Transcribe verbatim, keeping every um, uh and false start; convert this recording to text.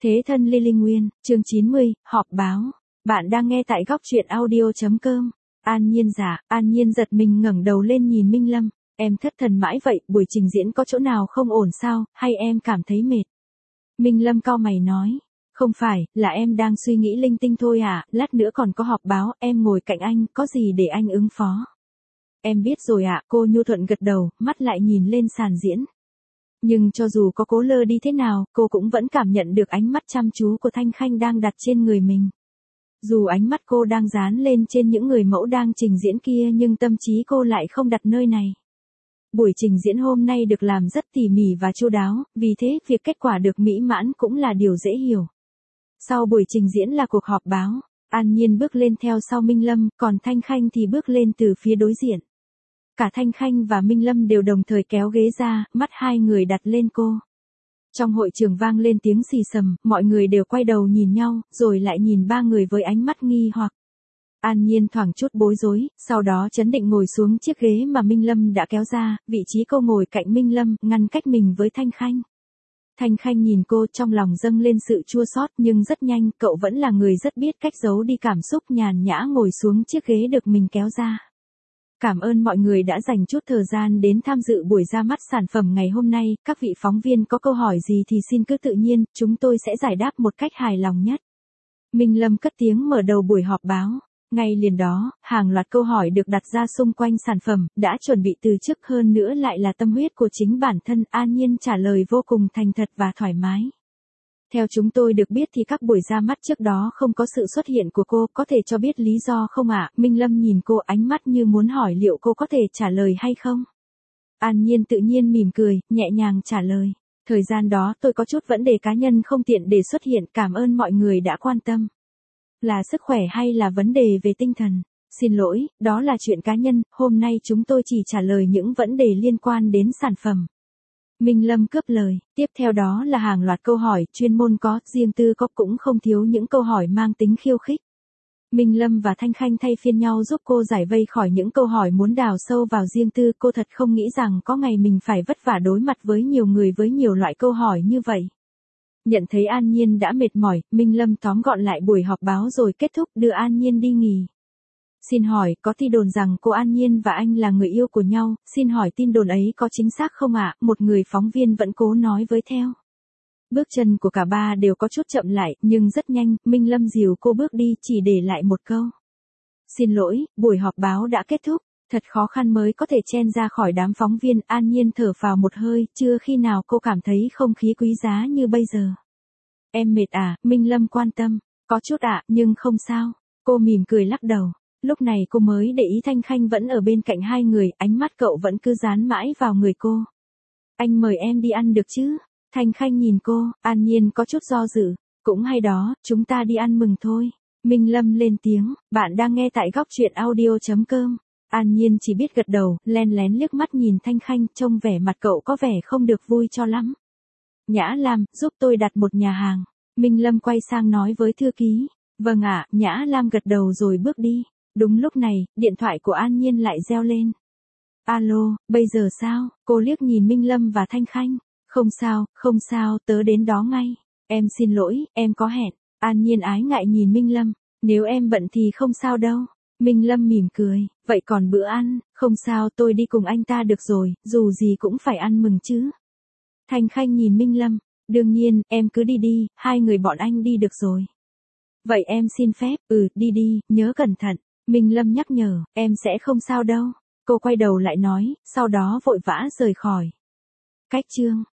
Thế thân Lily Nguyên, chương chín mươi, họp báo. Bạn đang nghe tại góc truyện audio.com. An Nhiên giả, An Nhiên giật mình ngẩng đầu lên nhìn Minh Lâm. Em thất thần mãi vậy, buổi trình diễn có chỗ nào không ổn sao, hay em cảm thấy mệt? Minh Lâm cau mày nói. Không phải, là em đang suy nghĩ linh tinh thôi à, lát nữa còn có họp báo, em ngồi cạnh anh, có gì để anh ứng phó. Em biết rồi ạ, à, cô nhu thuận gật đầu, mắt lại nhìn lên sàn diễn. Nhưng cho dù có cố lơ đi thế nào, cô cũng vẫn cảm nhận được ánh mắt chăm chú của Thanh Khanh đang đặt trên người mình. Dù ánh mắt cô đang dán lên trên những người mẫu đang trình diễn kia nhưng tâm trí cô lại không đặt nơi này. Buổi trình diễn hôm nay được làm rất tỉ mỉ và chu đáo, vì thế việc kết quả được mỹ mãn cũng là điều dễ hiểu. Sau buổi trình diễn là cuộc họp báo, An Nhiên bước lên theo sau Minh Lâm, còn Thanh Khanh thì bước lên từ phía đối diện. Cả Thanh Khanh và Minh Lâm đều đồng thời kéo ghế ra, mắt hai người đặt lên cô. Trong hội trường vang lên tiếng xì xầm, mọi người đều quay đầu nhìn nhau, rồi lại nhìn ba người với ánh mắt nghi hoặc. An Nhiên thoảng chút bối rối, sau đó trấn định ngồi xuống chiếc ghế mà Minh Lâm đã kéo ra, vị trí cô ngồi cạnh Minh Lâm, ngăn cách mình với Thanh Khanh. Thanh Khanh nhìn cô trong lòng dâng lên sự chua xót nhưng rất nhanh, cậu vẫn là người rất biết cách giấu đi cảm xúc, nhàn nhã ngồi xuống chiếc ghế được mình kéo ra. Cảm ơn mọi người đã dành chút thời gian đến tham dự buổi ra mắt sản phẩm ngày hôm nay, các vị phóng viên có câu hỏi gì thì xin cứ tự nhiên, chúng tôi sẽ giải đáp một cách hài lòng nhất. Minh Lâm cất tiếng mở đầu buổi họp báo. Ngay liền đó, hàng loạt câu hỏi được đặt ra xung quanh sản phẩm, đã chuẩn bị từ trước, hơn nữa lại là tâm huyết của chính bản thân. An Nhiên trả lời vô cùng thành thật và thoải mái. Theo chúng tôi được biết thì các buổi ra mắt trước đó không có sự xuất hiện của cô, có thể cho biết lý do không ạ? À? Minh Lâm nhìn cô ánh mắt như muốn hỏi liệu cô có thể trả lời hay không. An Nhiên tự nhiên mỉm cười, nhẹ nhàng trả lời. Thời gian đó tôi có chút vấn đề cá nhân không tiện để xuất hiện, cảm ơn mọi người đã quan tâm. Là sức khỏe hay là vấn đề về tinh thần? Xin lỗi, đó là chuyện cá nhân, hôm nay chúng tôi chỉ trả lời những vấn đề liên quan đến sản phẩm. Minh Lâm cướp lời, tiếp theo đó là hàng loạt câu hỏi, chuyên môn có, riêng tư có, cũng không thiếu những câu hỏi mang tính khiêu khích. Minh Lâm và Thanh Khanh thay phiên nhau giúp cô giải vây khỏi những câu hỏi muốn đào sâu vào riêng tư, cô thật không nghĩ rằng có ngày mình phải vất vả đối mặt với nhiều người với nhiều loại câu hỏi như vậy. Nhận thấy An Nhiên đã mệt mỏi, Minh Lâm tóm gọn lại buổi họp báo rồi kết thúc đưa An Nhiên đi nghỉ. Xin hỏi, có tin đồn rằng cô An Nhiên và anh là người yêu của nhau, xin hỏi tin đồn ấy có chính xác không ạ? Một người phóng viên vẫn cố nói với theo. Bước chân của cả ba đều có chút chậm lại, nhưng rất nhanh, Minh Lâm dìu cô bước đi chỉ để lại một câu. Xin lỗi, buổi họp báo đã kết thúc, thật khó khăn mới có thể chen ra khỏi đám phóng viên. An Nhiên thở phào một hơi, chưa khi nào cô cảm thấy không khí quý giá như bây giờ. Em mệt à? Minh Lâm quan tâm. Có chút ạ, à, nhưng không sao. Cô mỉm cười lắc đầu. Lúc này cô mới để ý Thanh Khanh vẫn ở bên cạnh hai người, ánh mắt cậu vẫn cứ dán mãi vào người cô. Anh mời em đi ăn được chứ? Thanh Khanh nhìn cô, An Nhiên có chút do dự. Cũng hay đó, chúng ta đi ăn mừng thôi. Minh Lâm lên tiếng, bạn đang nghe tại góc truyện audio.com. An Nhiên chỉ biết gật đầu, len lén liếc mắt nhìn Thanh Khanh, trông vẻ mặt cậu có vẻ không được vui cho lắm. Nhã Lam, giúp tôi đặt một nhà hàng. Minh Lâm quay sang nói với thư ký. Vâng ạ, Nhã Lam gật đầu rồi bước đi. Đúng lúc này, điện thoại của An Nhiên lại reo lên. Alo, bây giờ sao? Cô liếc nhìn Minh Lâm và Thanh Khanh. Không sao, không sao, tớ đến đó ngay. Em xin lỗi, em có hẹn. An Nhiên ái ngại nhìn Minh Lâm. Nếu em bận thì không sao đâu. Minh Lâm mỉm cười. Vậy còn bữa ăn? Không sao, tôi đi cùng anh ta được rồi, dù gì cũng phải ăn mừng chứ. Thanh Khanh nhìn Minh Lâm. Đương nhiên, em cứ đi đi, hai người bọn anh đi được rồi. Vậy em xin phép, ừ, đi đi, nhớ cẩn thận. Minh Lâm nhắc nhở, em sẽ không sao đâu. Cô quay đầu lại nói, sau đó vội vã rời khỏi. Cách chương